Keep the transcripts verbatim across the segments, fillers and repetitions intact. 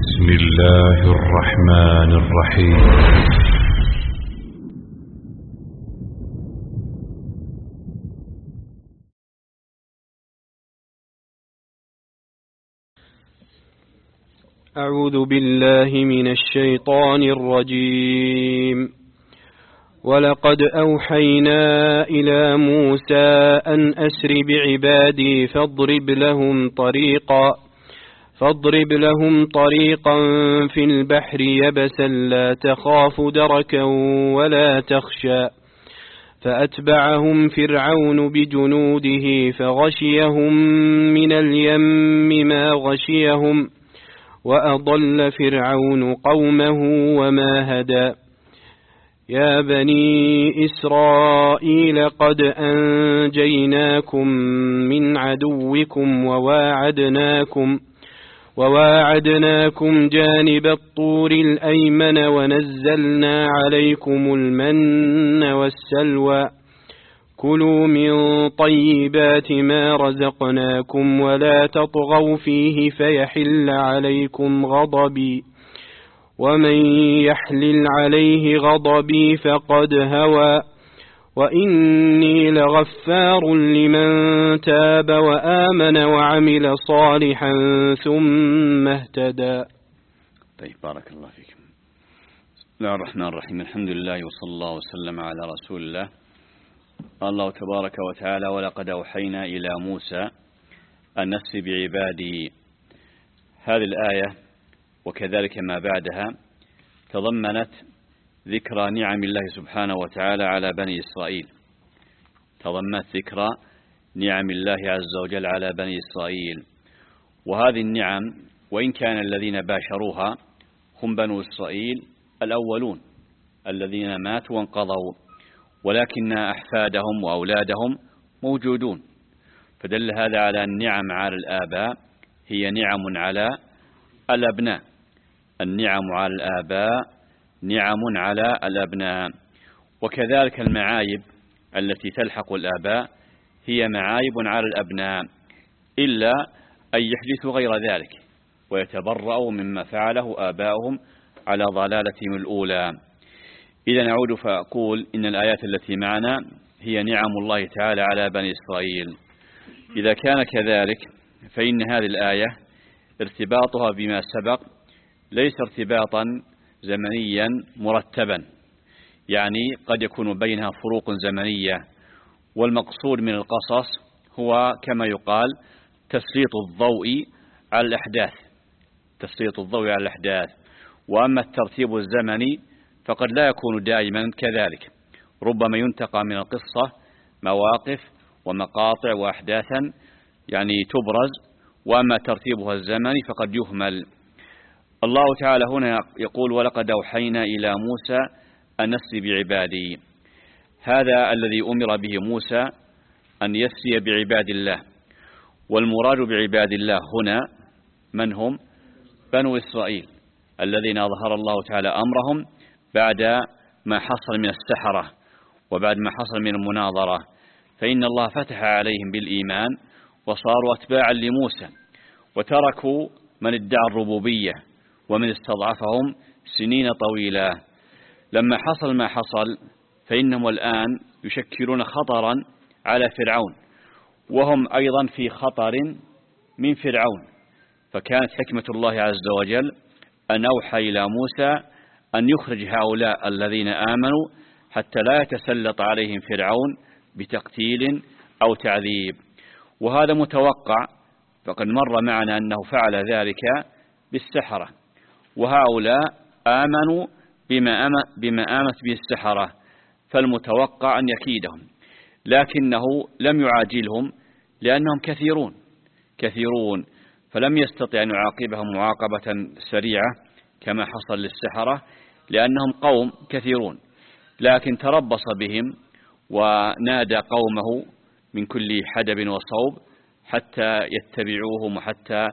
بسم الله الرحمن الرحيم. أعوذ بالله من الشيطان الرجيم. ولقد أوحينا إلى موسى أن أسر بعبادي فاضرب لهم طريقا فاضرب لهم طريقا في البحر يبسا لا تخاف دركا ولا تخشى فأتبعهم فرعون بجنوده فغشيهم من اليم ما غشيهم وأضل فرعون قومه وما هدى. يا بني إسرائيل قد أنجيناكم من عدوكم وواعدناكم وواعدناكم جانب الطور الأيمن ونزلنا عليكم المن والسلوى كلوا من طيبات ما رزقناكم ولا تطغوا فيه فيحل عليكم غضبي ومن يحلل عليه غضبي فقد هوى وإني لغفار لمن تاب وآمن وعمل صالحا ثم اهتدى. طيب، بارك الله فيكم. بسم الله الرحمن الرحيم. الحمد لله وصلى الله وسلم على رسول الله. قال الله تبارك وتعالى: ولقد أوحينا إلى موسى أن أسر بعبادي. هذه الآية وكذلك ما بعدها تضمنت ذكرى نعم الله سبحانه وتعالى على بني إسرائيل. تضمنت ذكرى نعم الله عز وجل على بني إسرائيل، وهذه النعم وإن كان الذين باشروها هم بنو إسرائيل الأولون الذين ماتوا وانقضوا، ولكن أحفادهم وأولادهم موجودون، فدل هذا على النعم على الآباء هي نعم على الأبناء. النعم على الآباء نعم على الأبناء، وكذلك المعايب التي تلحق الآباء هي معايب على الأبناء، إلا أن يحدثوا غير ذلك ويتبرأوا مما فعله آباؤهم على ضلالتهم الأولى. إذا نعود فأقول إن الآيات التي معنا هي نعم الله تعالى على بني إسرائيل. إذا كان كذلك فإن هذه الآية ارتباطها بما سبق ليس ارتباطا زمنيا مرتبا، يعني قد يكون بينها فروق زمنية، والمقصود من القصص هو كما يقال تسليط الضوء على الأحداث تسليط الضوء على الأحداث وأما الترتيب الزمني فقد لا يكون دائما كذلك، ربما ينتقى من القصة مواقف ومقاطع وأحداثا يعني تبرز، وأما ترتيبها الزمني فقد يهمل. الله تعالى هنا يقول: ولقد أوحينا إلى موسى أن أسر بعبادي. هذا الذي أمر به موسى أن يسري بعباد الله، والمراد بعباد الله هنا من هم؟ بنو إسرائيل الذين أظهر الله تعالى أمرهم بعد ما حصل من السحرة وبعد ما حصل من المناظرة، فإن الله فتح عليهم بالإيمان وصاروا أتباعا لموسى، وتركوا من ادعى الربوبية ومن استضعفهم سنين طويلة. لما حصل ما حصل فإنهم الآن يشكلون خطرا على فرعون، وهم أيضا في خطر من فرعون، فكانت حكمة الله عز وجل أن أوحى إلى موسى أن يخرج هؤلاء الذين آمنوا حتى لا يتسلط عليهم فرعون بتقتيل أو تعذيب. وهذا متوقع، فقد مر معنا أنه فعل ذلك بالسحرة، وهؤلاء آمنوا بما بما آمنت به السحرة، فالمتوقع أن يكيدهم، لكنه لم يعاجلهم لأنهم كثيرون كثيرون فلم يستطع أن يعاقبهم معاقبة سريعة كما حصل للسحرة لأنهم قوم كثيرون، لكن تربص بهم ونادى قومه من كل حدب وصوب حتى يتبعوهم وحتى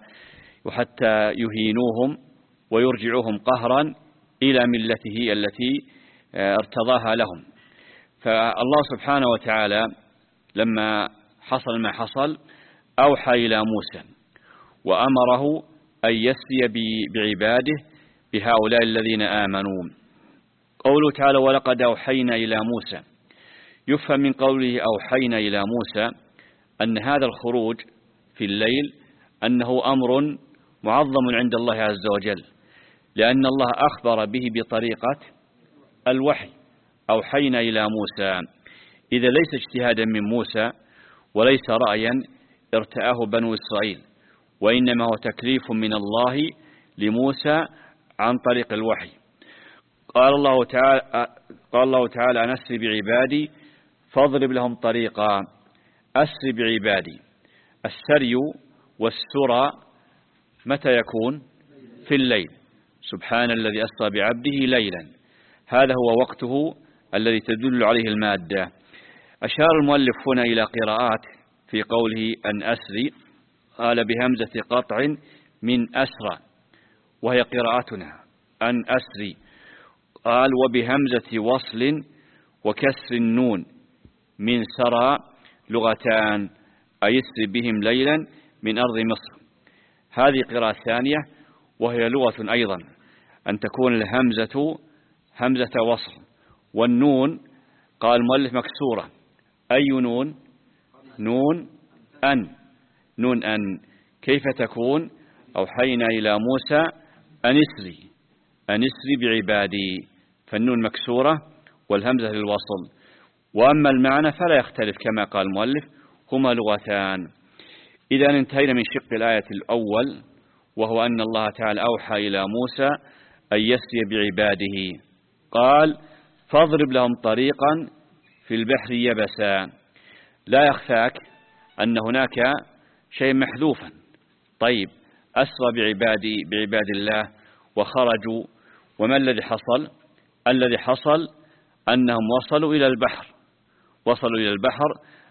وحتى يهينوهم ويرجعوهم قهرا إلى ملته التي ارتضاها لهم. فالله سبحانه وتعالى لما حصل ما حصل أوحى إلى موسى وأمره أن يسري بعباده بهؤلاء الذين آمنوا. قوله تعالى ولقد أوحينا إلى موسى، يفهم من قوله أوحينا إلى موسى أن هذا الخروج في الليل أنه أمر معظم عند الله عز وجل، لأن الله أخبر به بطريقة الوحي. أوحينا إلى موسى إذا ليس اجتهادا من موسى وليس رأيا ارتآه بنو إسرائيل، وإنما هو تكليف من الله لموسى عن طريق الوحي. قال الله تعالى قال الله تعالى أن أسر بعبادي فاضرب لهم طريقا. أسر بعبادي، السري والسرى متى يكون؟ في الليل. سبحان الذي أسرى بعبده ليلا، هذا هو وقته الذي تدل عليه المادة. أشار المؤلف هنا إلى قراءات في قوله أن أسري، قال بهمزة قطع من أسرى، وهي قراءتنا أن أسري. قال وبهمزة وصل وكسر النون من سرى لغتان، أي اسر بهم ليلا من أرض مصر. هذه قراءة ثانية وهي لغة أيضا، أن تكون الهمزة همزة وصل، والنون قال المؤلف مكسورة. أي نون؟ نون أن نون أن كيف تكون؟ أوحينا إلى موسى أن اسري أن اسري بعبادي، فالنون مكسورة والهمزة للوصل. وأما المعنى فلا يختلف كما قال المؤلف، هما لغتان. إذا انتهينا من شق الآية الأول، وهو أن الله تعالى أوحى إلى موسى أن يسري بعباده. قال فاضرب لهم طريقا في البحر يبسا. لا يخفاك أن هناك شيء محذوفا. طيب أسرى بعبادي بعباد الله وخرجوا، وما الذي حصل؟ الذي حصل أنهم وصلوا إلى البحر وصلوا إلى البحر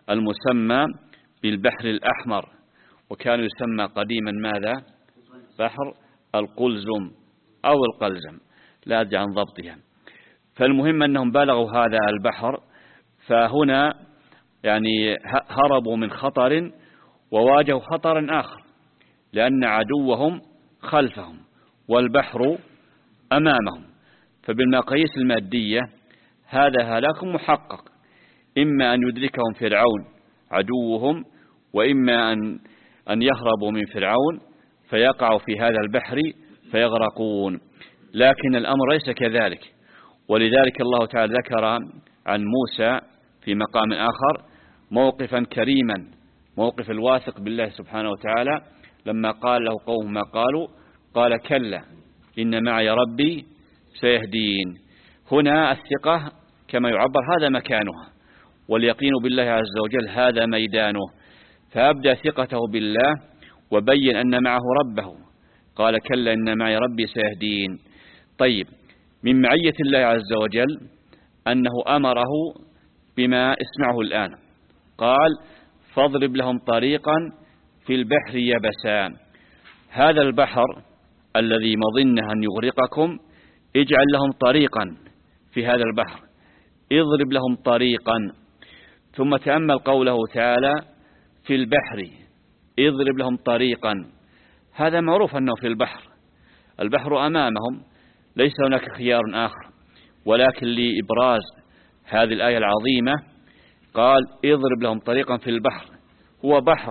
المسمى بالبحر الأحمر، وكان يسمى قديما ماذا؟ بحر القلزم أو القلزم، لا أدري عن ضبطها. فالمهم أنهم بلغوا هذا البحر، فهنا يعني هربوا من خطر وواجهوا خطرا آخر، لأن عدوهم خلفهم والبحر أمامهم. فبالمقاييس المادية هذا هلاك محقق، إما أن يدركهم فرعون عدوهم، وإما أن أن يهربوا من فرعون فيقعوا في هذا البحر فيغرقون. لكن الأمر ليس كذلك، ولذلك الله تعالى ذكر عن موسى في مقام آخر موقفا كريما، موقف الواثق بالله سبحانه وتعالى، لما قال له قوم ما قالوا قال كلا إن معي ربي سيهدين. هنا الثقة كما يعبر هذا مكانها، واليقين بالله عز وجل هذا ميدانه، فأبدأ ثقته بالله وبين أن معه ربه، قال كلا إن معي ربي سيهدين. طيب من معية الله عز وجل أنه أمره بما اسمعه الآن، قال فاضرب لهم طريقا في البحر يبسا. هذا البحر الذي مظنه أن يغرقكم اجعل لهم طريقا في هذا البحر، اضرب لهم طريقا. ثم تأمل قوله تعالى في البحر اضرب لهم طريقا، هذا معروف أنه في البحر، البحر أمامهم، ليس هناك خيار آخر. ولكن لإبراز هذه الآية العظيمة قال اضرب لهم طريقا في البحر، هو بحر،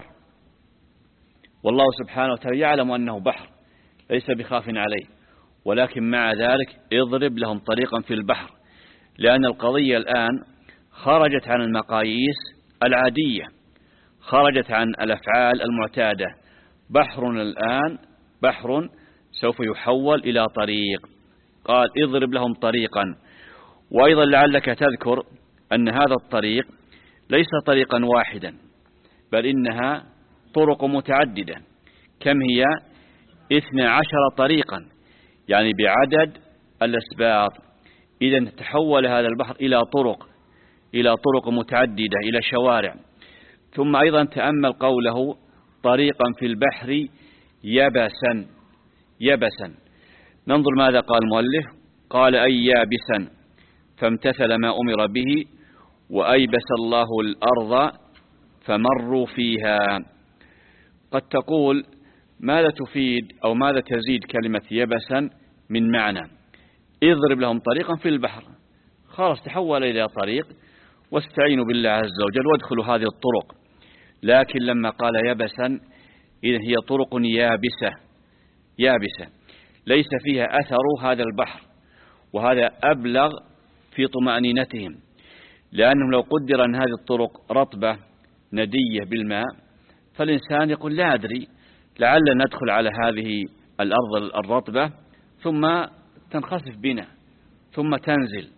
والله سبحانه وتعالى يعلم أنه بحر ليس بخاف عليه، ولكن مع ذلك اضرب لهم طريقا في البحر، لأن القضية الآن خرجت عن المقاييس العادية، خرجت عن الأفعال المعتادة. بحر الآن بحر سوف يحول إلى طريق، قال اضرب لهم طريقا. وأيضا لعلك تذكر أن هذا الطريق ليس طريقا واحدا، بل إنها طرق متعددة. كم هي؟ اثنى عشر طريقا، يعني بعدد الأسباط. إذا تحول هذا البحر إلى طرق إلى طرق متعددة، إلى شوارع. ثم أيضا تأمل قوله طريقا في البحر يبسا يبسا. ننظر ماذا قال المؤلف، قال أي يابسا، فامتثل ما أمر به، وأيبس الله الأرض فمروا فيها. قد تقول ماذا تفيد أو ماذا تزيد كلمة يبسا من معنى؟ اضرب لهم طريقا في البحر، خلاص تحول إلى طريق، واستعينوا بالله عز وجل وادخلوا هذه الطرق. لكن لما قال يبسا إذن هي طرق يابسة يابسة ليس فيها أثر هذا البحر، وهذا أبلغ في طمأنينتهم، لأنهم لو قدر أن هذه الطرق رطبة ندية بالماء فالإنسان يقول لا أدري لعل ندخل على هذه الأرض الرطبة ثم تنخسف بنا ثم تنزل،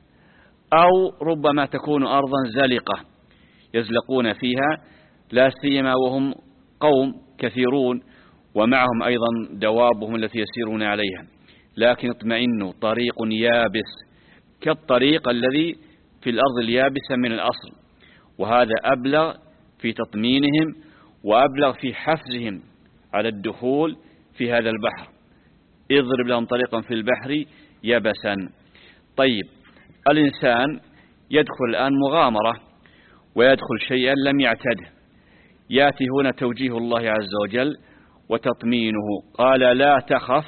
أو ربما تكون أرضا زلقة يزلقون فيها، لا سيما وهم قوم كثيرون ومعهم أيضا دوابهم التي يسيرون عليها. لكن اطمئنوا طريق يابس كالطريق الذي في الأرض اليابسة من الأصل، وهذا أبلغ في تطمينهم وأبلغ في حفزهم على الدخول في هذا البحر. اضرب لهم طريقا في البحر يبسا. طيب، الإنسان يدخل الآن مغامرة ويدخل شيئا لم يعتده، يأتي هنا توجيه الله عز وجل وتطمينه، قال لا تخف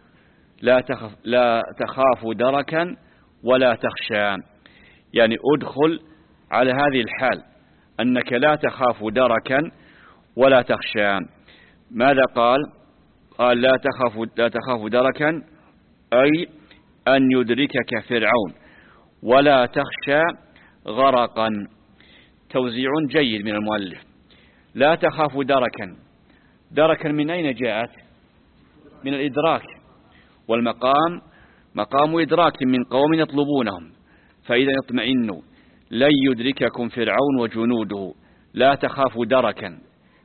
لا تخف لا تخاف دركا ولا تخشى، يعني ادخل على هذه الحال أنك لا تخاف دركا ولا تخشى. ماذا قال؟ قال لا تخاف لا تخاف دركا أي أن يدركك فرعون، ولا تخشى غرقا. توزيع جيد من المؤلف. لا تخاف دركا، دركا من أين جاءت؟ من الإدراك، والمقام مقام إدراك من قوم يطلبونهم، فإذا اطمئنوا لن يدرككم فرعون وجنوده، لا تخافوا دركا،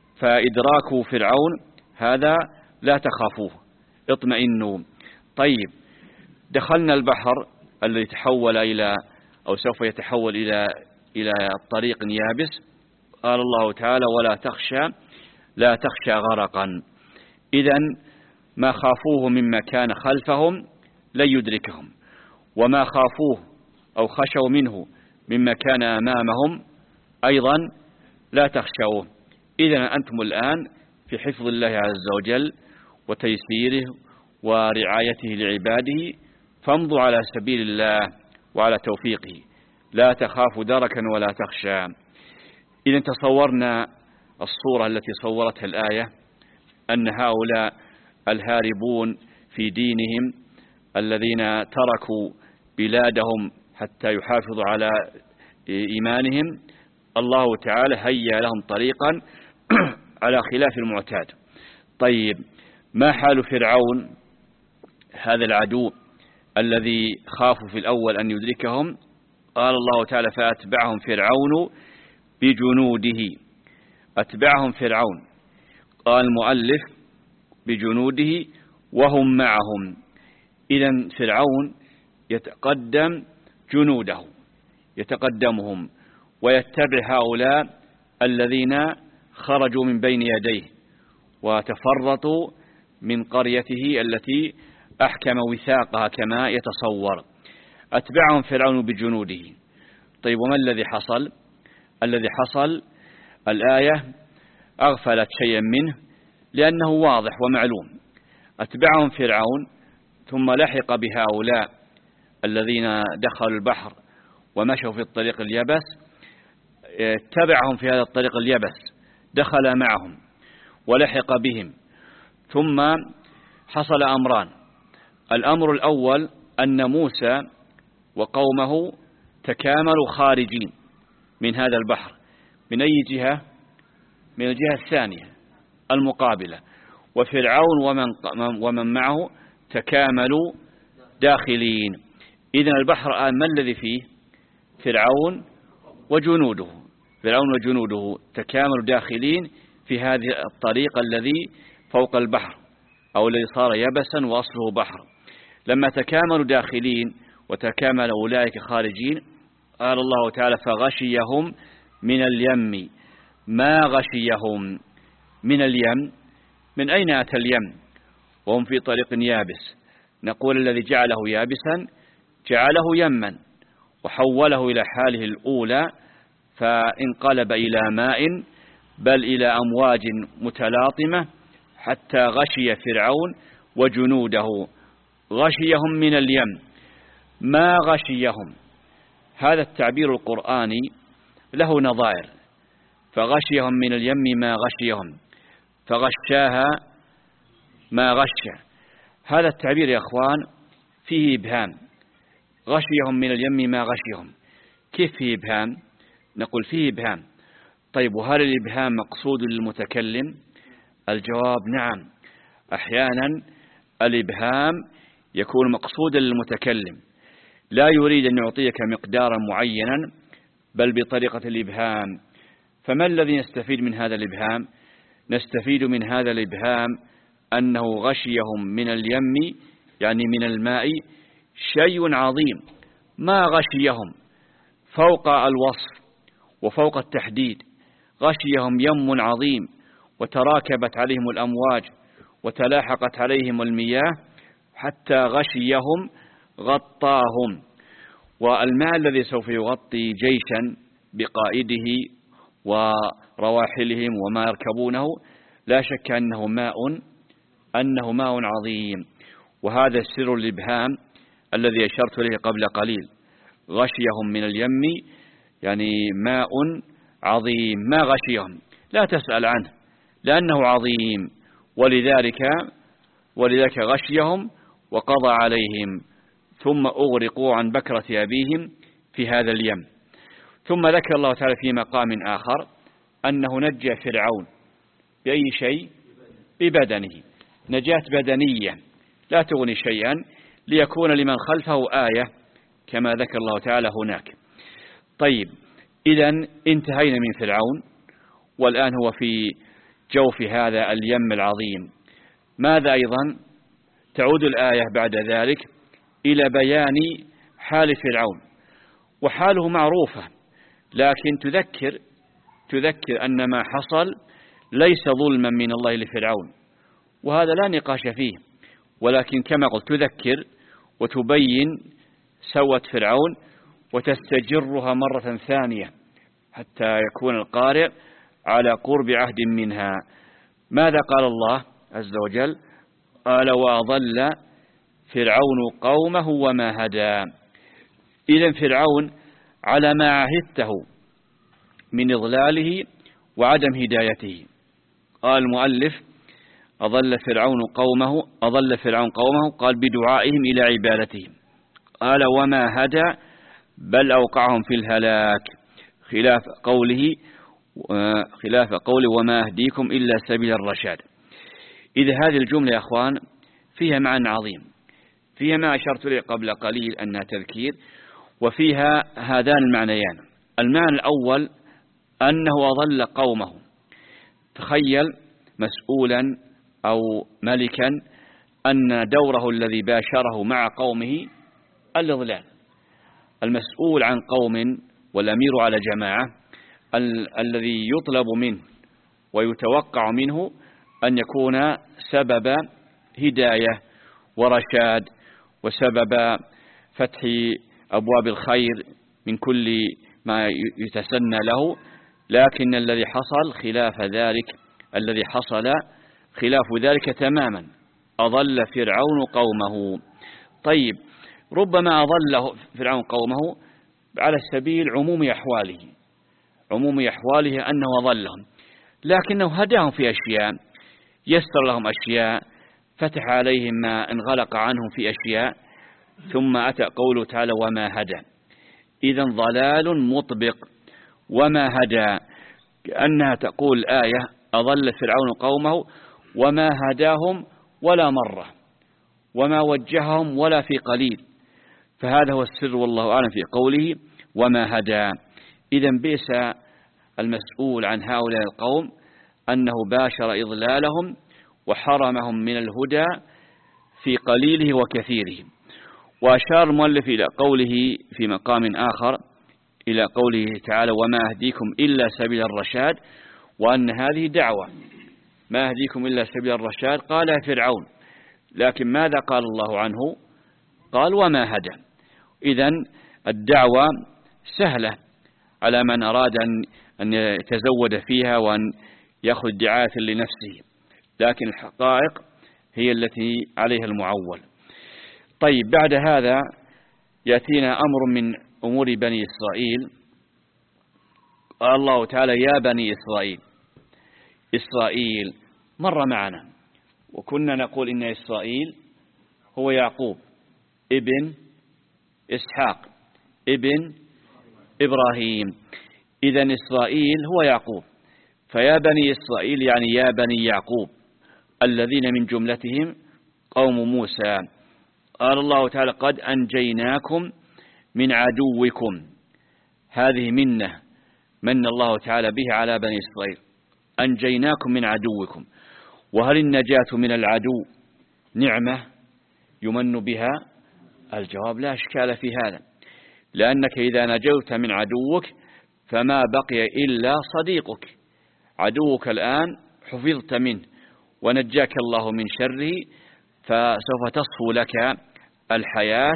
فإدراك فرعون هذا لا تخافوه، اطمئنوا. طيب، دخلنا البحر الذي تحول إلى أو سوف يتحول إلى إلى طريق يابس. قال الله تعالى ولا تخشى لا تخشى غرقا. إذن ما خافوه مما كان خلفهم لن يدركهم، وما خافوه أو خشوا منه مما كان أمامهم أيضا لا تخشوه. إذن أنتم الآن في حفظ الله عز وجل وتيسيره ورعايته لعباده، فامضوا على سبيل الله وعلى توفيقه. لا تخافوا دركا ولا تخشى. إذا تصورنا الصورة التي صورتها الآية، أن هؤلاء الهاربون في دينهم الذين تركوا بلادهم حتى يحافظوا على إيمانهم، الله تعالى هيأ لهم طريقا على خلاف المعتاد. طيب، ما حال فرعون هذا العدو الذي خافوا في الأول أن يدركهم؟ قال الله تعالى فأتبعهم فرعون بجنوده. أتبعهم فرعون، قال المؤلف بجنوده وهم معهم. إذن فرعون يتقدم جنوده، يتقدمهم ويتبع هؤلاء الذين خرجوا من بين يديه وتفرطوا من قريته التي أحكم وثاقها كما يتصور. أتبعهم فرعون بجنوده. طيب، وما الذي حصل؟ الذي حصل الآية أغفلت شيئا منه لأنه واضح ومعلوم. أتبعهم فرعون ثم لحق بهؤلاء الذين دخلوا البحر ومشوا في الطريق اليبس، تبعهم في هذا الطريق اليبس، دخل معهم ولحق بهم. ثم حصل أمران. الأمر الأول أن موسى وقومه تكاملوا خارجين من هذا البحر. من أي جهة؟ من الجهة الثانية المقابلة. وفرعون ومن, ومن معه تكاملوا داخلين. إذن البحر الآن ما الذي فيه؟ فرعون وجنوده فرعون وجنوده تكاملوا داخلين في هذه الطريق الذي فوق البحر أو الذي صار يبسا وأصله بحر. لما تكاملوا داخلين وتكامل أولئك خارجين، قال الله تعالى فغشيهم من اليم. ما غشيهم من اليم؟ من أين أتى اليم وهم في طريق يابس؟ نقول الذي جعله يابسا جعله يما وحوله إلى حاله الأولى، فانقلب إلى ماء بل إلى أمواج متلاطمة حتى غشي فرعون وجنوده. غشيهم من اليم، ما غشيهم. هذا التعبير القرآني له نظائر. فغشيهم من اليم ما غشيهم، فغشاها ما غش. هذا التعبير يا أخوان فيه إبهام. غشيهم من اليم ما غشيهم، كيف فيه إبهام؟ نقول فيه إبهام. طيب وهل الإبهام مقصود للمتكلم؟ الجواب نعم، أحيانا الإبهام يكون مقصودا للمتكلم، لا يريد أن يعطيك مقدارا معينا بل بطريقة الإبهام. فما الذي نستفيد من هذا الإبهام؟ نستفيد من هذا الإبهام أنه غشيهم من اليم يعني من الماء شيء عظيم، ما غشيهم فوق الوصف وفوق التحديد. غشيهم يم عظيم وتراكبت عليهم الأمواج وتلاحقت عليهم المياه حتى غشيهم غطاهم. والماء الذي سوف يغطي جيشا بقائده ورواحلهم وما يركبونه لا شك أنه ماء أنه ماء عظيم. وهذا سر الإبهام الذي أشرت إليه قبل قليل. غشيهم من اليم يعني ماء عظيم، ما غشيهم لا تسأل عنه لأنه عظيم، ولذلك ولذلك غشيهم وقضى عليهم ثم أغرقوا عن بكرة أبيهم في هذا اليم. ثم ذكر الله تعالى في مقام آخر أنه نجى فرعون بأي شيء؟ ببدنه، نجاة بدنية لا تغني شيئا ليكون لمن خلفه آية كما ذكر الله تعالى هناك. طيب إذن انتهينا من فرعون، والآن هو في جوف هذا اليم العظيم. ماذا أيضا؟ تعود الآية بعد ذلك إلى بيان حال فرعون، وحاله معروفة، لكن تذكر تذكر أن ما حصل ليس ظلما من الله لفرعون، وهذا لا نقاش فيه، ولكن كما قلت تذكر وتبين سوءة فرعون وتستجرها مرة ثانية حتى يكون القارئ على قرب عهد منها. ماذا قال الله عز وجل؟ قال وأضل فرعون قومه وما هدى. إذن فرعون على ما عهدته من إضلاله وعدم هدايته. قال المؤلف أضل فرعون قومه أضل فرعون قومه قال بدعائهم إلى عبادتهم. قال وما هدى بل أوقعهم في الهلاك، خلاف قوله خلاف قوله وما أهديكم إلا سبيل الرشاد. إذا هذه الجملة يا أخوان فيها معنى عظيم، فيها ما أشرت إليه قبل قليل أنها تذكير، وفيها هذان المعنيان. المعنى الأول أنه أضل قومه. تخيل مسؤولا أو ملكا أن دوره الذي باشره مع قومه الإضلال. المسؤول عن قوم والأمير على جماعة ال الذي يطلب منه ويتوقع منه أن يكون سبب هداية ورشاد وسبب فتح أبواب الخير من كل ما يتسنى له، لكن الذي حصل خلاف ذلك، الذي حصل خلاف ذلك تماما. أضل فرعون قومه. طيب ربما أضل فرعون قومه على السبيل عموم أحواله، عموم أحواله أنه أضلهم، لكنه هداهم في أشياء، يسر لهم أشياء، فتح عليهم ما انغلق عنهم في أشياء، ثم أتى قوله تعالى وما هدى. إذن ضلال مطبق. وما هدى كأنها تقول آية أضل فرعون قومه وما هداهم ولا مرة، وما وجههم ولا في قليل. فهذا هو السر والله أعلم في قوله وما هدى. إذن بئس المسؤول عن هؤلاء القوم أنه باشر إضلالهم وحرمهم من الهدى في قليله وكثيره. وأشار المؤلف إلى قوله في مقام آخر إلى قوله تعالى وما أهديكم إلا سبيل الرشاد، وأن هذه دعوة، ما أهديكم إلا سبيل الرشاد قال فرعون، لكن ماذا قال الله عنه؟ قال وما هدى. إذن الدعوة سهلة على من أراد أن يتزود فيها وأن يأخذ دعاية لنفسه، لكن الحقائق هي التي عليها المعول. طيب بعد هذا يأتينا أمر من أمور بني إسرائيل. قال الله تعالى يا بني إسرائيل. إسرائيل مر معنا وكنا نقول إن إسرائيل هو يعقوب ابن إسحاق ابن إبراهيم. إذن إسرائيل هو يعقوب، فيا بني إسرائيل يعني يا بني يعقوب الذين من جملتهم قوم موسى. قال الله تعالى قد أنجيناكم من عدوكم. هذه منة من الله تعالى به على بني إسرائيل، أنجيناكم من عدوكم. وهل النجاة من العدو نعمة يمن بها؟ الجواب لا إشكال في هذا، لأنك إذا نجوت من عدوك فما بقي إلا صديقك. عدوك الآن حفظت منه ونجاك الله من شره، فسوف تصفو لك الحياة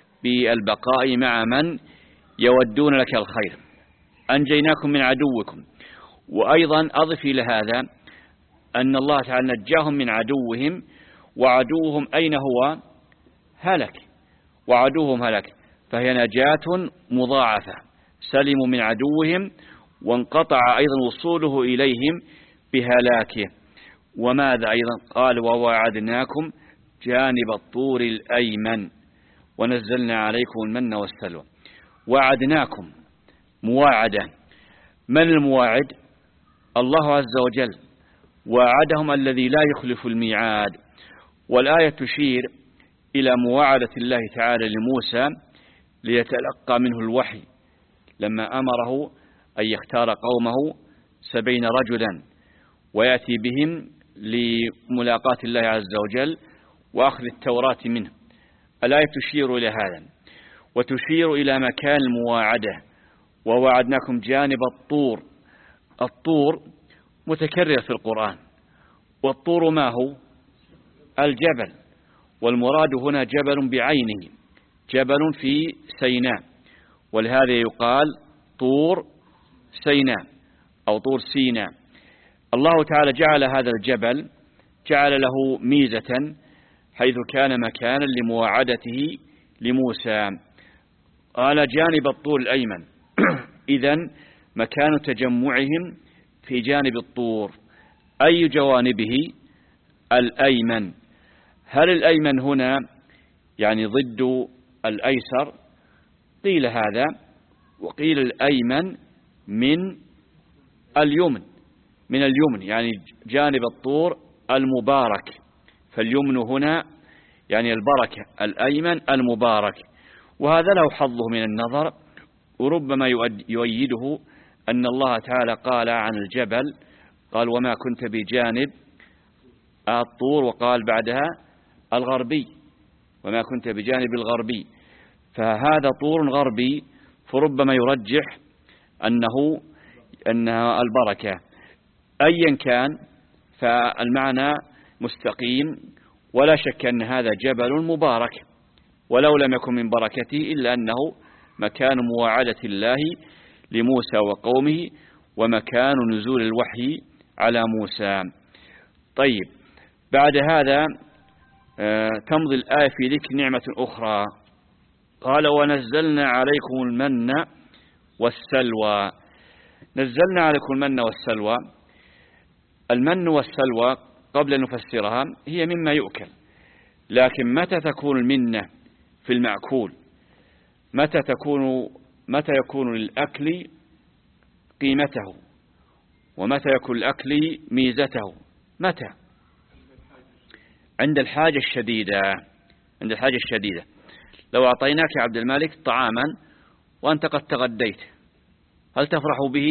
بالبقاء مع من يودون لك الخير. أنجيناكم من عدوكم. وأيضا أضف إلى هذا أن الله تعالى نجاهم من عدوهم، وعدوهم أين هو؟ هلك، وعدوهم هلك، فهي نجاة مضاعفة. سلموا من عدوهم وانقطع أيضا وصوله إليهم بهلاكه. وماذا أيضا؟ قال ووعدناكم جانب الطور الأيمن ونزلنا عليكم المن والسلوى. وعدناكم مواعدة. من المواعد؟ الله عز وجل، وعدهم الذي لا يخلف الميعاد. والآية تشير إلى مواعدة الله تعالى لموسى ليتلقى منه الوحي لما أمره أن يختار قومه سبعين رجلا ويأتي بهم لملاقاة الله عز وجل وأخذ التوراة منه. الآية تشير إلى هذا وتشير إلى مكان المواعدة. ووعدناكم جانب الطور. الطور متكرر في القرآن، والطور ما هو؟ الجبل، والمراد هنا جبل بعينه، جبل في سيناء، ولهذا يقال طور سيناء أو طور سيناء. الله تعالى جعل هذا الجبل جعل له ميزة حيث كان مكانا لمواعدته لموسى. قال جانب الطور الأيمن إذن مكان تجمعهم في جانب الطور. أي جوانبه؟ الأيمن. هل الأيمن هنا يعني ضد الأيسر؟ قيل هذا، وقيل الأيمن من اليمن، من اليمن يعني جانب الطور المبارك، فاليمن هنا يعني البركة، الأيمن المبارك. وهذا له حظه من النظر، وربما يؤيده أن الله تعالى قال عن الجبل قال وما كنت بجانب الطور، وقال بعدها الغربي وما كنت بجانب الغربي، فهذا طور غربي، فربما يرجح أنه أنها البركة. أيا كان فالمعنى مستقيم، ولا شك أن هذا جبل مبارك، ولو لم يكن من بركته إلا أنه مكان مواعدة الله لموسى وقومه ومكان نزول الوحي على موسى. طيب بعد هذا تمضي الآية في ذكر نعمة أخرى. قال ونزلنا عليكم المن والسلوى. نزلنا عليكم المن والسلوى. المن والسلوى قبل أن نفسرها هي مما يؤكل، لكن متى تكون المنة في المأكول؟ متى تكون متى يكون للأكل قيمته، ومتى يكون الأكل ميزته؟ متى؟ عند الحاجة الشديدة. عند الحاجة الشديدة. لو أعطيناك يا عبد الملك طعاما وأنت قد تغديت، هل تفرح به؟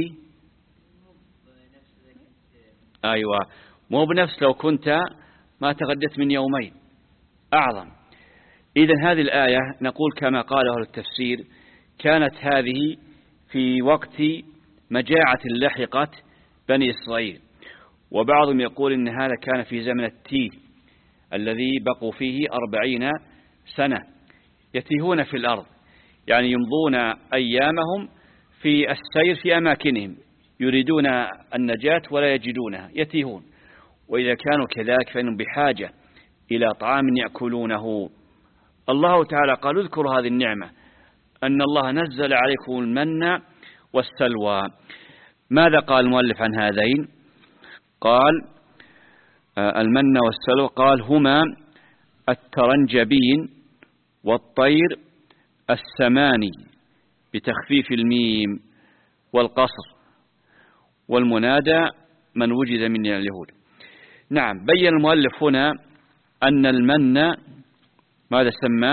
أيوة، مو بنفس لو كنت ما تغديت من يومين، أعظم. إذن هذه الآية نقول كما قاله التفسير كانت هذه في وقت مجاعة لحقت بني إسرائيل، وبعضهم يقول إن هذا كان في زمن التيه الذي بقوا فيه أربعين سنة يتيهون في الأرض، يعني يمضون أيامهم في السير في أماكنهم، يريدون النجاة ولا يجدونها، يتيهون. وإذا كانوا كذلك فإنهم بحاجة إلى طعام يأكلونه. الله تعالى قال اذكروا هذه النعمة أن الله نزل عليكم المن والسلوى. ماذا قال المؤلف عن هذين؟ قال المن والسلوى قال هما الترنجبين والطير السماني بتخفيف الميم والقصر والمنادى من وجد من اليهود. نعم، بين المؤلف هنا أن المن ماذا سماه؟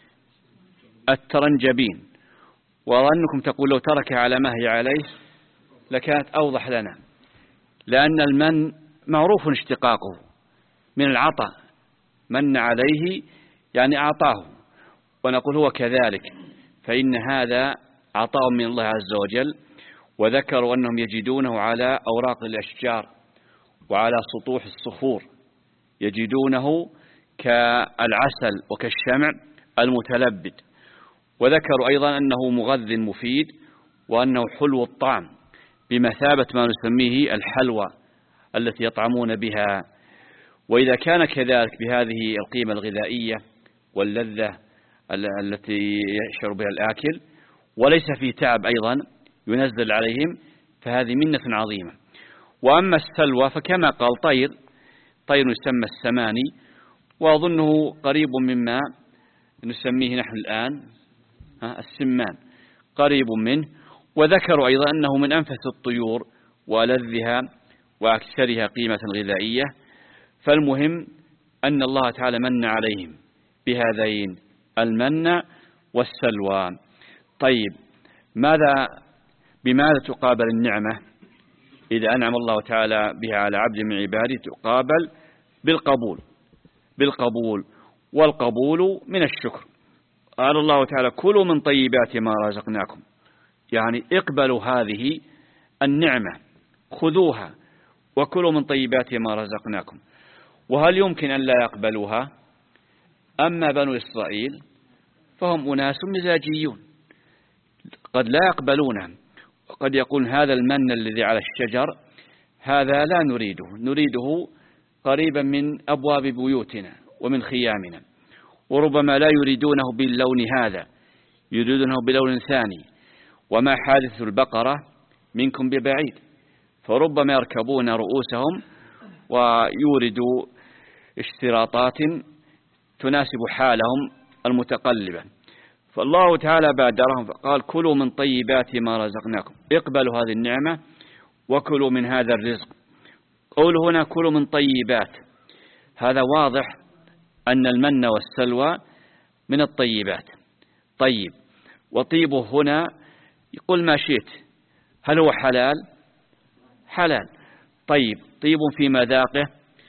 الترنجبين، وأنكم تقول لو ترك على ما هي عليه لكانت أوضح لنا، لأن المن معروف اشتقاقه من العطاء، من عليه يعني أعطاه، ونقول هو كذلك، فإن هذا عطاء من الله عز وجل. وذكروا أنهم يجدونه على أوراق الأشجار وعلى سطوح الصخور، يجدونه كالعسل وكالشمع المتلبد. وذكروا أيضا أنه مغذ مفيد، وأنه حلو الطعم بمثابة ما نسميه الحلوى التي يطعمون بها. وإذا كان كذلك بهذه القيمة الغذائية واللذة التي يشعر بها الآكل، وليس في تعب أيضا ينزل عليهم، فهذه منة عظيمة. وأما السلوى فكما قال طير، طير يسمى السماني، وأظنه قريب مما نسميه نحن الآن السمان، قريب منه. وذكروا أيضا أنه من أنفس الطيور وألذها وأكثرها قيمة غذائية. فالمهم أن الله تعالى من عليهم بهذين المن والسلوى. طيب، ماذا بماذا تقابل النعمة إذا أنعم الله تعالى بها على عبد من عباده؟ تقابل بالقبول، بالقبول والقبول من الشكر. قال الله تعالى كلوا من طيبات ما رزقناكم، يعني اقبلوا هذه النعمة، خذوها وكلوا من طيبات ما رزقناكم. وهل يمكن أن لا يقبلوها؟ أما بنو إسرائيل فهم أناس مزاجيون، قد لا يقبلونها، وقد يقول هذا المن الذي على الشجر هذا لا نريده، نريده قريبا من أبواب بيوتنا ومن خيامنا، وربما لا يريدونه باللون هذا، يريدونه بلون ثاني. وما حادث البقرة منكم ببعيد، فربما يركبون رؤوسهم ويوردوا اشتراطات تناسب حالهم المتقلبة. فالله تعالى بادرهم فقال كلوا من طيبات ما رزقناكم، اقبلوا هذه النعمة وكلوا من هذا الرزق. قول هنا كلوا من طيبات، هذا واضح أن المن والسلوى من الطيبات. طيب، وطيبه هنا يقول ما شئت، هل هو حلال؟ حلال. طيب، طيب في مذاقه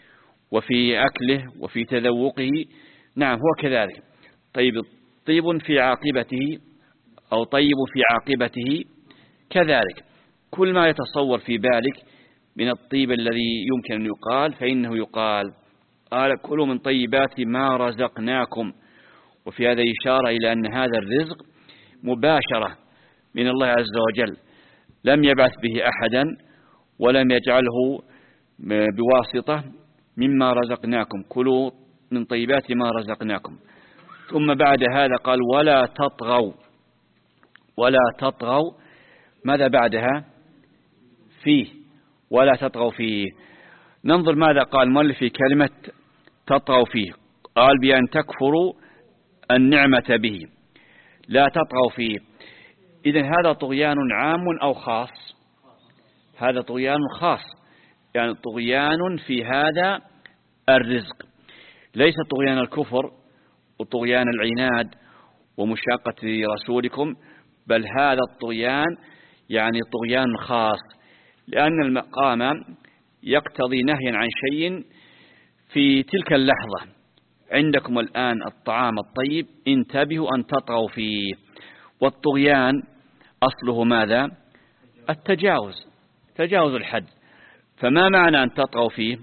وفي أكله وفي تذوقه، نعم هو كذلك. طيب، طيب في عاقبته أو طيب في عاقبته كذلك. كل ما يتصور في بالك من الطيب الذي يمكن أن يقال فإنه يقال. قال كلوا من طيبات ما رزقناكم، وفي هذا إشارة إلى أن هذا الرزق مباشرة من الله عز وجل، لم يبعث به أحدا ولم يجعله بواسطة مما رزقناكم، كلوا من طيبات ما رزقناكم. ثم بعد هذا قال ولا تطغوا، ولا تطغوا، ماذا بعدها؟ فيه، ولا تطغوا فيه. ننظر ماذا قال المؤلف في كلمة تطغوا فيه. قال بأن تكفروا النعمة به، لا تطغوا فيه. إذن هذا طغيان عام أو خاص؟ هذا طغيان خاص، يعني طغيان في هذا الرزق، ليس طغيان الكفر وطغيان العناد ومشاقة رسولكم، بل هذا الطغيان يعني طغيان خاص، لأن المقام يقتضي نهيا عن شيء في تلك اللحظة. عندكم الآن الطعام الطيب، انتبهوا أن تطغوا فيه. والطغيان أصله ماذا؟ التجاوز، تجاوز الحد. فما معنى أن تطغوا فيه؟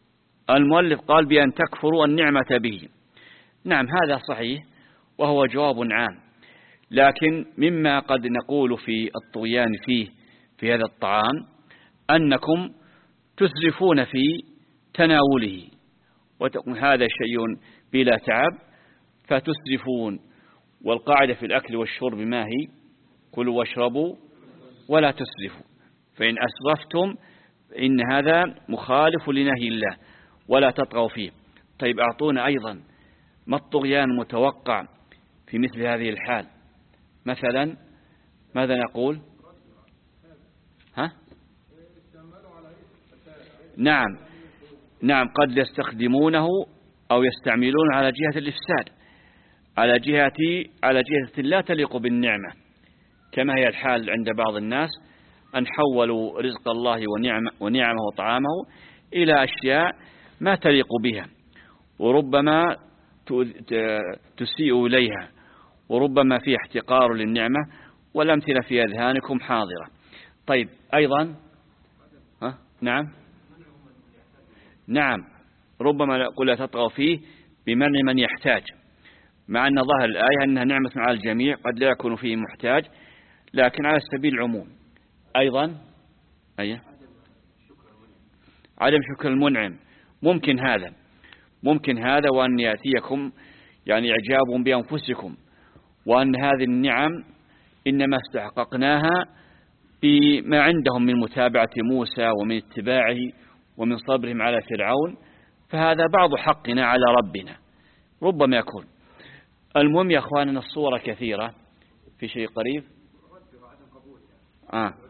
المؤلف قال بأن تكفروا النعمة به. نعم هذا صحيح وهو جواب عام، لكن مما قد نقول في الطغيان فيه في هذا الطعام أنكم تسرفون في تناوله، وتكون هذا شيء بلا تعب فتسرفون. والقاعدة في الأكل والشرب ما هي؟ كلوا واشربوا ولا تسرفوا، فإن أسرفتم إن هذا مخالف لنهي الله ولا تطغوا فيه. طيب أعطونا أيضا ما الطغيان المتوقع في مثل هذه الحال؟ مثلا ماذا نقول؟ ها؟ نعم نعم قد يستخدمونه أو يستعملون على جهة الإفساد، على جهة على جهة لا تليق بالنعمة، كما هي الحال عند بعض الناس أن حولوا رزق الله ونعمه, ونعمه وطعامه إلى أشياء ما تليق بها، وربما تسيء إليها، وربما فيه احتقار للنعمة، والأمثلة في أذهانكم حاضرة. طيب أيضا ها؟ نعم نعم ربما نقول لا تطغوا فيه بمنع من يحتاج، مع أن ظاهر الآية أنها نعمة على الجميع، قد لا يكون فيه محتاج، لكن على سبيل العموم. أيضا أيه؟ عدم شكر المنعم، ممكن هذا ممكن هذا وأن يأتيكم يعني إعجاب بأنفسكم، وأن هذه النعم إنما استحققناها بما عندهم من متابعة موسى ومن اتباعه ومن صبرهم على فرعون، فهذا بعض حقنا على ربنا ربما يكون. المهم يا أخواننا الصورة كثيرة، في شيء قريب آه.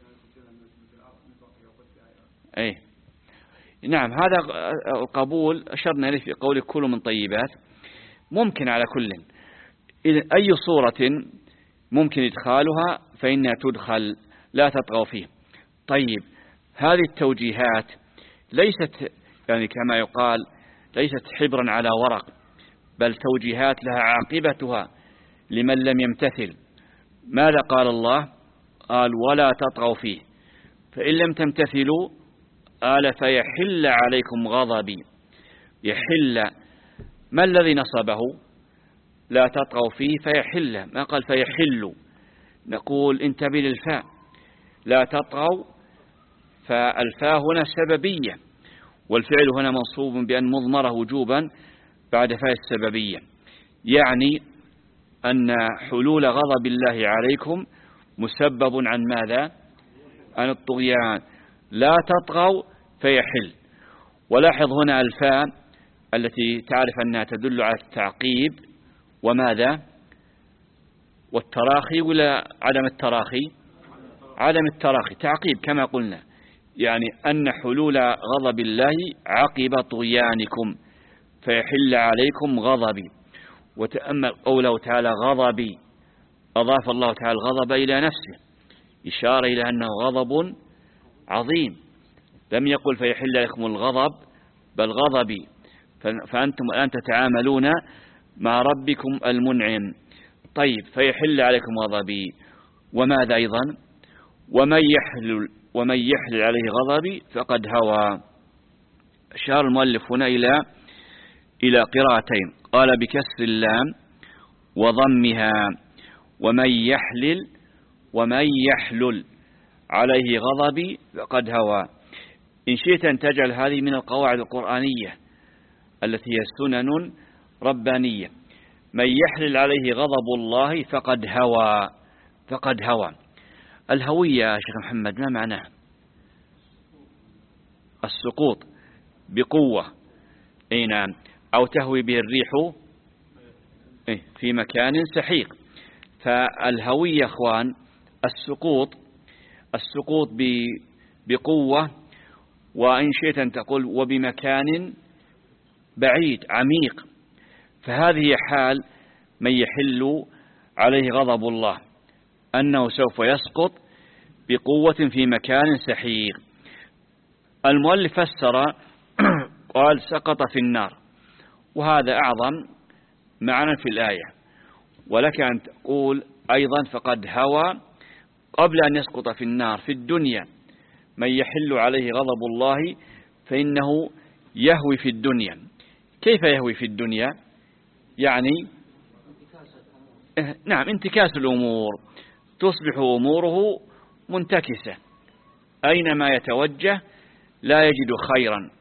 أي نعم هذا القبول أشرنا إليه في قول كلوا من طيبات، ممكن على كل أي صورة ممكن إدخالها فإنها تدخل لا تطغوا فيه. طيب هذه التوجيهات ليست يعني كما يقال ليست حبرا على ورق، بل توجيهات لها عاقبتها لمن لم يمتثل. ماذا قال الله؟ قال ولا تطغوا فيه، فإن لم تمتثلوا قال فيحل عليكم غضبي. يحل ما الذي نصبه؟ لا تطغوا فيه فيحل، ما قال فيحل. نقول انتبه للفاء، لا تطغوا، فالفاء هنا سببية، والفعل هنا منصوب بأن مضمره وجوبا بعد فاء السببية، يعني أن حلول غضب الله عليكم مسبب عن ماذا؟ عن الطغيان. لا تطغوا فيحل. ولاحظ هنا الفاء التي تعرف أنها تدل على التعقيب وماذا؟ والتراخي ولا عدم التراخي؟ عدم التراخي، تعقيب كما قلنا، يعني أن حلول غضب الله عقب طغيانكم فيحل عليكم غضبي. وتأمل قوله تعالى غضبي، أضاف الله تعالى الغضب إلى نفسه، إشارة إلى أنه غضب عظيم، لم يقل فيحل عليكم الغضب بل غضبي، فأنتم الآن تتعاملون مع ربكم المنعم. طيب فيحل عليكم غضبي، وماذا أيضا؟ ومن يحلل ومن يحلل عليه غضبي فقد هوى. أشار المؤلف هنا إلى إلى قراءتين، قال بكسر اللام وضمها ومن يحلل ومن يحلل عليه غضبي فقد هوى. إن شئت أن تجعل هذه من القواعد القرآنية التي هي سنن ربانية، من يحلل عليه غضب الله فقد هوى. فقد هوى الهوية يا شيخ محمد ما معناها؟ السقوط بقوة، أي نعم، أو تهوي به الريح في مكان سحيق. فالهوية أخوان السقوط السقوط بقوة، وإن شئت أن تقول وبمكان بعيد عميق. فهذه حال من يحل عليه غضب الله، أنه سوف يسقط بقوة في مكان سحيق. المؤلف فسر قال سقط في النار، وهذا أعظم معنى في الآية. ولك أن تقول أيضا فقد هوى قبل أن يسقط في النار في الدنيا. من يحل عليه غضب الله فإنه يهوي في الدنيا. كيف يهوي في الدنيا؟ يعني نعم انتكاس الأمور، تصبح أموره منتكسة، أينما يتوجه لا يجد خيرا،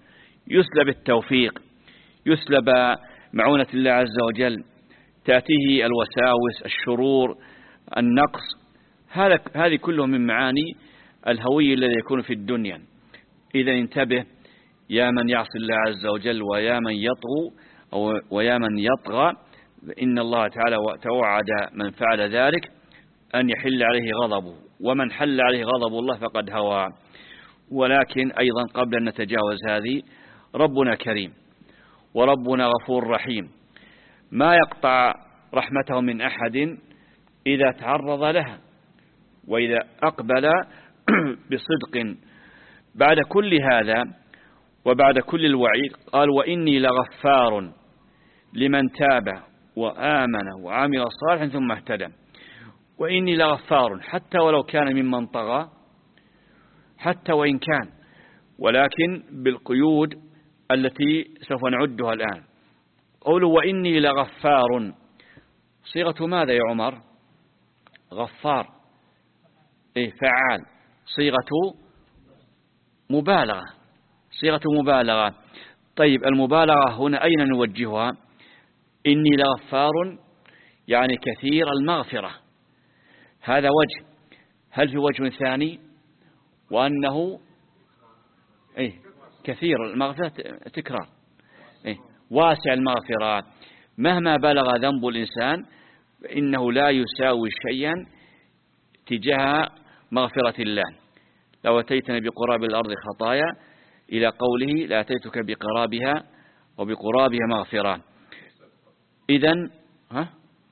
يسلب التوفيق، يسلب معونة الله عز وجل، تأتيه الوساوس، الشرور، النقص. هذه كلها من معاني الهوي الذي يكون في الدنيا. إذا انتبه يا من يعصي الله عز وجل ويا من يطغو أو ويا من يطغى، إن الله تعالى توعد من فعل ذلك أن يحل عليه غضبه، ومن حل عليه غضب الله فقد هوى. ولكن أيضا قبل أن نتجاوز هذه، ربنا كريم وربنا غفور رحيم، ما يقطع رحمته من أحد إذا تعرض لها وإذا أقبل بصدق. بعد كل هذا وبعد كل الوعيد قال وإني لغفار لمن تاب وآمن وعمل صالحا ثم اهتدى. وإني لغفار، حتى ولو كان ممن طغى، حتى وإن كان، ولكن بالقيود التي سوف نعدها الآن. قولوا وإني لغفار، صيغة ماذا يا عمر؟ غفار، إيه فعال، صيغة مبالغة، صيغة مبالغة. طيب المبالغة هنا أين نوجهها؟ إني لغفار يعني كثير المغفرة، هذا وجه. هل في وجه ثاني؟ وأنه إيه كثير المغفرة، تكرار، إيه واسع المغفرة. مهما بلغ ذنب الإنسان فإنه لا يساوي شيئا تجاه مغفرة الله. لو أتيتنا بقراب الأرض خطايا إلى قوله لأتيتك بقرابها وبقرابها مغفرة. إذن ها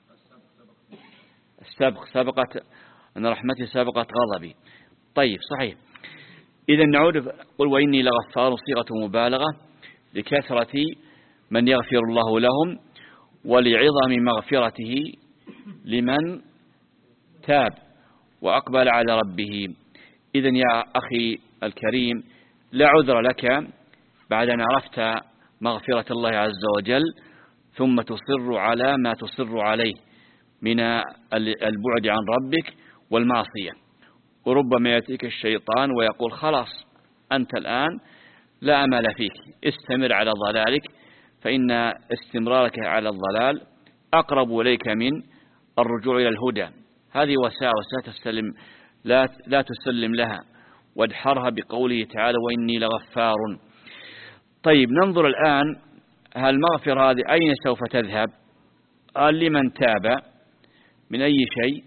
السبق سبقت أن رحمتي سبقت غضبي. طيب صحيح. إذن نعود قل وإني لغفار، صيغة مبالغة لكثرة من يغفر الله لهم ولعظم مغفرته لمن تاب وأقبل على ربه. إذن يا أخي الكريم، لا عذر لك بعد أن عرفت مغفرة الله عز وجل ثم تصر على ما تصر عليه من البعد عن ربك والمعصية. وربما يأتيك الشيطان ويقول خلاص أنت الآن لا أمل فيك، استمر على ضلالك، فإن استمرارك على الضلال أقرب إليك من الرجوع إلى الهدى. هذه وساوس لا تسلم لا لا تسلم لها، وادحرها بقوله تعالى وإني لغفار. طيب ننظر الآن هل المغفرة هذه أين سوف تذهب؟ قال لمن تاب من أي شيء؟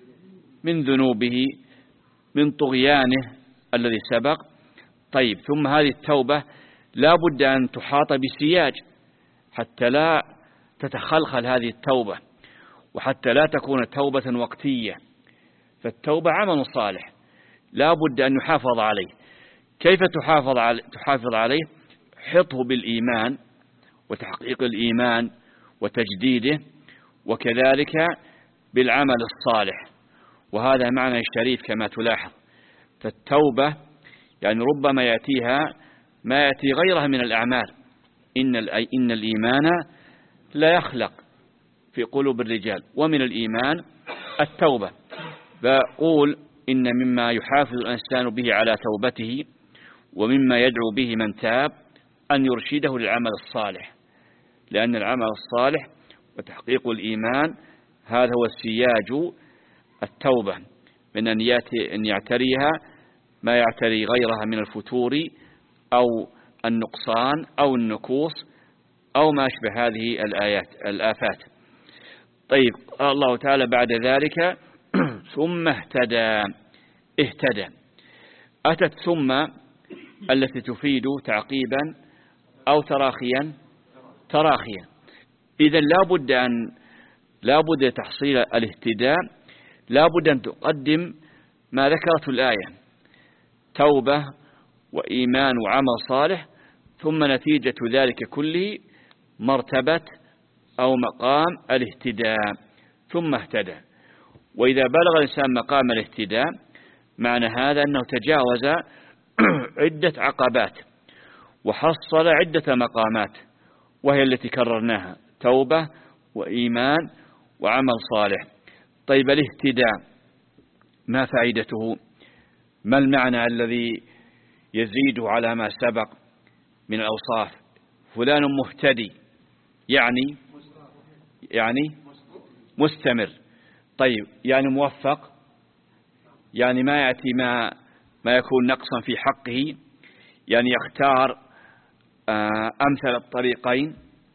من ذنوبه، من طغيانه الذي سبق. طيب ثم هذه التوبة لا بد أن تحاط بسياج حتى لا تتخلخل هذه التوبة، وحتى لا تكون توبة وقتية. فالتوبة عمل صالح لا بد أن يحافظ عليه. كيف تحافظ عليه؟ تحافظ عليه حطه بالإيمان وتحقيق الإيمان وتجديده، وكذلك بالعمل الصالح. وهذا معنى شريف كما تلاحظ. فالتوبة يعني ربما يأتيها ما يأتي غيرها من الأعمال. إن إن الإيمان لا يخلق في قلوب الرجال، ومن الإيمان التوبة. بقول إن مما يحافظ الإنسان به على توبته ومما يدعو به من تاب أن يرشده للعمل الصالح، لأن العمل الصالح وتحقيق الإيمان هذا هو السياج التوبة، من أن يأتي أن يعتريها ما يعتري غيرها من الفتور أو النقصان أو النكوص أو ما أشبه هذه الآيات الآفات. طيب الله تعالى بعد ذلك ثم اهتدى. اهتدى أتت ثم التي تفيد تعقيبا أو تراخيا تراخيا. إذن لا بد أن لا بد تحصيل الاهتداء، لا بد أن تقدم ما ذكرته الآية: توبة وإيمان وعمل صالح، ثم نتيجة ذلك كله مرتبة أو مقام الاهتداء. ثم اهتدى. وإذا بلغ الإنسان مقام الاهتداء معنى هذا أنه تجاوز عدة عقبات وحصل عدة مقامات، وهي التي كررناها: توبة وإيمان وعمل صالح. طيب الاهتداء ما فائدته؟ ما المعنى الذي يزيد على ما سبق من الأوصاف. فلان مهتدي يعني يعني مستمر. طيب يعني موفق، يعني ما يأتي ما ما يكون نقصا في حقه، يعني يختار أمثل الطريقين.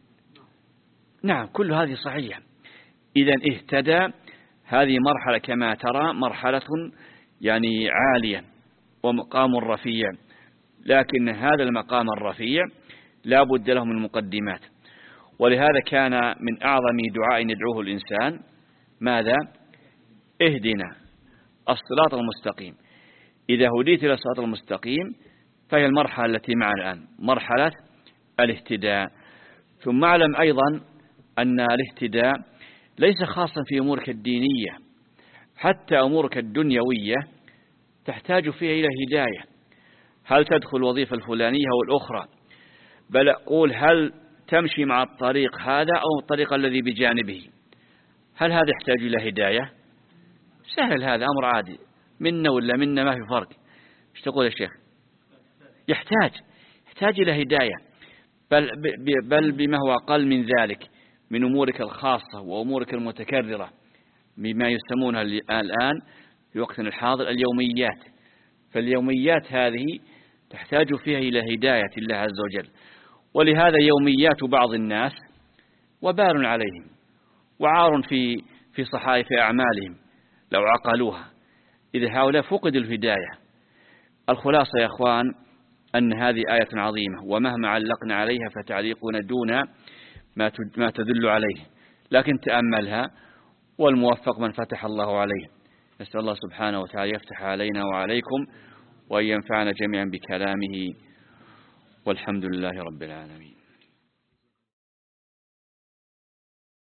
نعم كل هذه صحيحة. إذا اهتدى هذه مرحلة كما ترى مرحلة يعني عالية ومقام رفيع، لكن هذا المقام الرفيع لا بد له من مقدمات. ولهذا كان من أعظم دعاء يدعوه الإنسان ماذا؟ اهدنا الصراط المستقيم. إذا هديت إلى الصراط المستقيم فهي المرحلة التي معنا الآن، مرحلة الاهتداء. ثم اعلم أيضا أن الاهتداء ليس خاصا في أمورك الدينية، حتى أمورك الدنيوية تحتاج فيها إلى هداية. هل تدخل الوظيفة الفلانية أو الأخرى، بل أقول هل تمشي مع الطريق هذا أو الطريق الذي بجانبه، هل هذا يحتاج إلى هداية؟ سهل، هذا أمر عادي، منا ولا منا ما في فرق. ايش تقول يا شيخ؟ يحتاج يحتاج إلى هداية، بل, بل بما هو أقل من ذلك من أمورك الخاصة وأمورك المتكررة، بما يسمونها الآن في وقتنا الحاضر اليوميات. فاليوميات هذه تحتاج فيها إلى هداية الله عز وجل. ولهذا يوميات بعض الناس وبال عليهم وعار في في صحائف أعمالهم لو عقلوها، إذا هؤلاء فقدوا الهداية. الخلاصة يا أخوان أن هذه آية عظيمة، ومهما علقنا عليها فتعليقنا دون ما تدل عليه، لكن تأملها، والموفق من فتح الله عليه. نسأل الله سبحانه وتعالى يفتح علينا وعليكم، وأن ينفعنا جميعا بكلامه، والحمد لله رب العالمين.